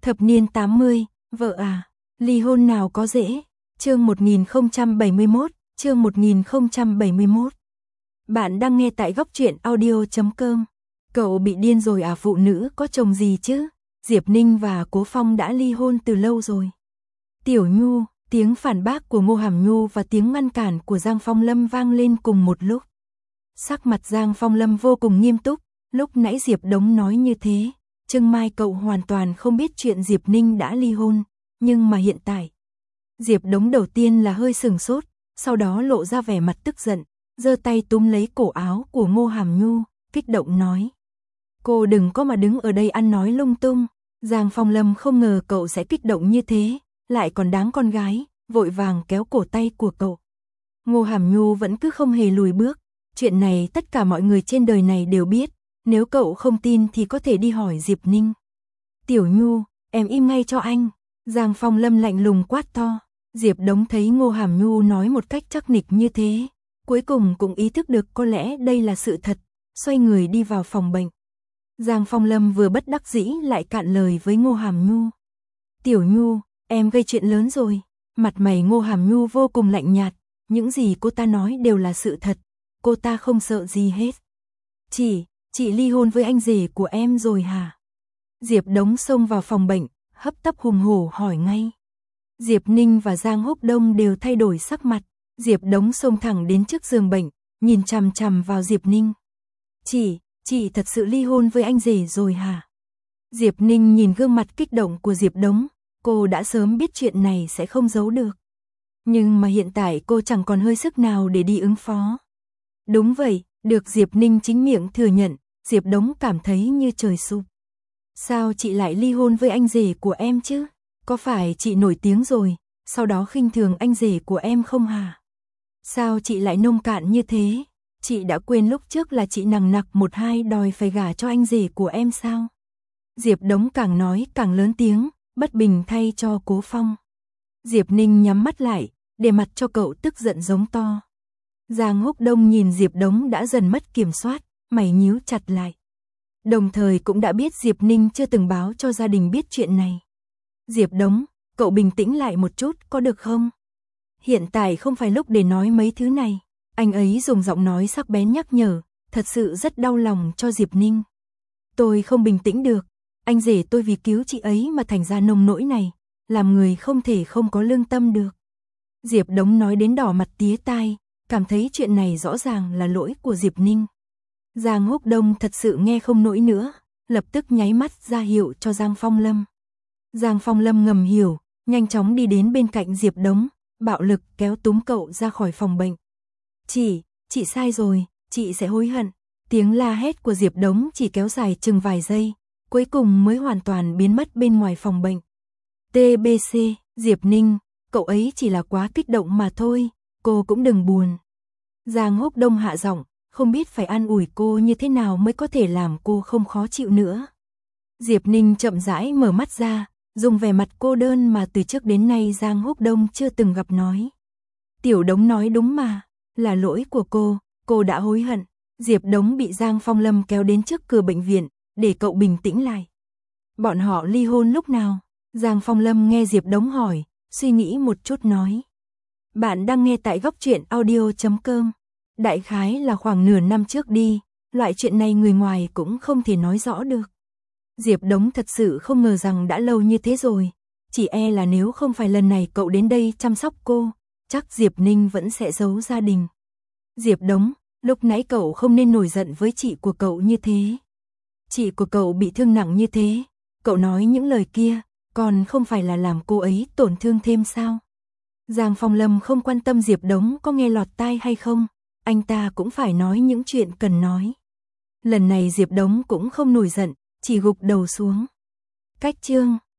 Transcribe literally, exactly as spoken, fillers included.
Thập niên tám mươi, vợ à, ly hôn nào có dễ. Chương một nghìn không trăm bảy mươi mốt, chương một nghìn không trăm bảy mươi mốt. Bạn đang nghe tại góc truyện audio chấm com. Cậu bị điên rồi à, phụ nữ có chồng gì chứ? Diệp Ninh và Cố Phong đã ly hôn từ lâu rồi. Tiểu Nhu, tiếng phản bác của Ngô Hàm Nhu và tiếng ngăn cản của Giang Phong Lâm vang lên cùng một lúc. Sắc mặt Giang Phong Lâm vô cùng nghiêm túc, lúc nãy Diệp Đống nói như thế, Trương Mai cậu hoàn toàn không biết chuyện Diệp Ninh đã ly hôn, nhưng mà hiện tại. Diệp Đống đầu tiên là hơi sừng sốt, sau đó lộ ra vẻ mặt tức giận, giơ tay túm lấy cổ áo của Ngô Hàm Nhu, kích động nói. Cô đừng có mà đứng ở đây ăn nói lung tung. Giang Phong Lâm không ngờ cậu sẽ kích động như thế, lại còn đáng con gái, vội vàng kéo cổ tay của cậu. Ngô Hàm Nhu vẫn cứ không hề lùi bước, chuyện này tất cả mọi người trên đời này đều biết, nếu cậu không tin thì có thể đi hỏi Diệp Ninh. Tiểu Nhu, em im ngay cho anh. Giang Phong Lâm lạnh lùng quát to. Diệp Đống thấy Ngô Hàm Nhu nói một cách chắc nịch như thế, cuối cùng cũng ý thức được có lẽ đây là sự thật, xoay người đi vào phòng bệnh. Giang Phong Lâm vừa bất đắc dĩ lại cạn lời với Ngô Hàm Nhu. Tiểu Nhu, em gây chuyện lớn rồi. Mặt mày Ngô Hàm Nhu vô cùng lạnh nhạt, những gì cô ta nói đều là sự thật, cô ta không sợ gì hết. Chị, chị ly hôn với anh rể của em rồi hả? Diệp Đống xông vào phòng bệnh, hấp tấp hùng hổ hỏi ngay. Diệp Ninh và Giang Húc Đông đều thay đổi sắc mặt, Diệp Đống xông thẳng đến trước giường bệnh, nhìn chằm chằm vào Diệp Ninh. Chị, chị thật sự ly hôn với anh rể rồi hả? Diệp Ninh nhìn gương mặt kích động của Diệp Đống, cô đã sớm biết chuyện này sẽ không giấu được. Nhưng mà hiện tại cô chẳng còn hơi sức nào để đi ứng phó. Đúng vậy, được Diệp Ninh chính miệng thừa nhận, Diệp Đống cảm thấy như trời sụp. Sao chị lại ly hôn với anh rể của em chứ? Có phải chị nổi tiếng rồi, sau đó khinh thường anh rể của em không hả? Sao chị lại nông cạn như thế? Chị đã quên lúc trước là chị nằng nặc một hai đòi phải gả cho anh rể của em sao? Diệp Đống càng nói càng lớn tiếng, bất bình thay cho Cố Phong. Diệp Ninh nhắm mắt lại, để mặt cho cậu tức giận giống to. Giang Húc Đông nhìn Diệp Đống đã dần mất kiểm soát, mày nhíu chặt lại. Đồng thời cũng đã biết Diệp Ninh chưa từng báo cho gia đình biết chuyện này. Diệp Đống, cậu bình tĩnh lại một chút có được không? Hiện tại không phải lúc để nói mấy thứ này. Anh ấy dùng giọng nói sắc bén nhắc nhở, thật sự rất đau lòng cho Diệp Ninh. Tôi không bình tĩnh được, anh rể tôi vì cứu chị ấy mà thành ra nông nỗi này, làm người không thể không có lương tâm được. Diệp Đống nói đến đỏ mặt tía tai, cảm thấy chuyện này rõ ràng là lỗi của Diệp Ninh. Giang Húc Đông thật sự nghe không nổi nữa, lập tức nháy mắt ra hiệu cho Giang Phong Lâm. Giang Phong Lâm ngầm hiểu, nhanh chóng đi đến bên cạnh Diệp Đống, bạo lực kéo túm cậu ra khỏi phòng bệnh. Chị, chị sai rồi, chị sẽ hối hận. Tiếng la hét của Diệp Đống chỉ kéo dài chừng vài giây, cuối cùng mới hoàn toàn biến mất bên ngoài phòng bệnh. tê bê xê, Diệp Ninh, cậu ấy chỉ là quá kích động mà thôi, cô cũng đừng buồn. Giang Húc Đông hạ giọng, không biết phải an ủi cô như thế nào mới có thể làm cô không khó chịu nữa. Diệp Ninh chậm rãi mở mắt ra, dùng vẻ mặt cô đơn mà từ trước đến nay Giang Húc Đông chưa từng gặp nói. Tiểu Đống nói đúng mà, là lỗi của cô, cô đã hối hận. Diệp Đống bị Giang Phong Lâm kéo đến trước cửa bệnh viện, để cậu bình tĩnh lại. Bọn họ ly hôn lúc nào? Giang Phong Lâm nghe Diệp Đống hỏi, suy nghĩ một chút nói. Bạn đang nghe tại góc truyện audio chấm com. Đại khái là khoảng nửa năm trước đi, loại chuyện này người ngoài cũng không thể nói rõ được. Diệp Đống thật sự không ngờ rằng đã lâu như thế rồi, chỉ e là nếu không phải lần này cậu đến đây chăm sóc cô, chắc Diệp Ninh vẫn sẽ giấu gia đình. Diệp Đống, lúc nãy cậu không nên nổi giận với chị của cậu như thế. Chị của cậu bị thương nặng như thế, cậu nói những lời kia, còn không phải là làm cô ấy tổn thương thêm sao? Giang Phong Lâm không quan tâm Diệp Đống có nghe lọt tai hay không, anh ta cũng phải nói những chuyện cần nói. Lần này Diệp Đống cũng không nổi giận, chỉ gục đầu xuống. Cách chương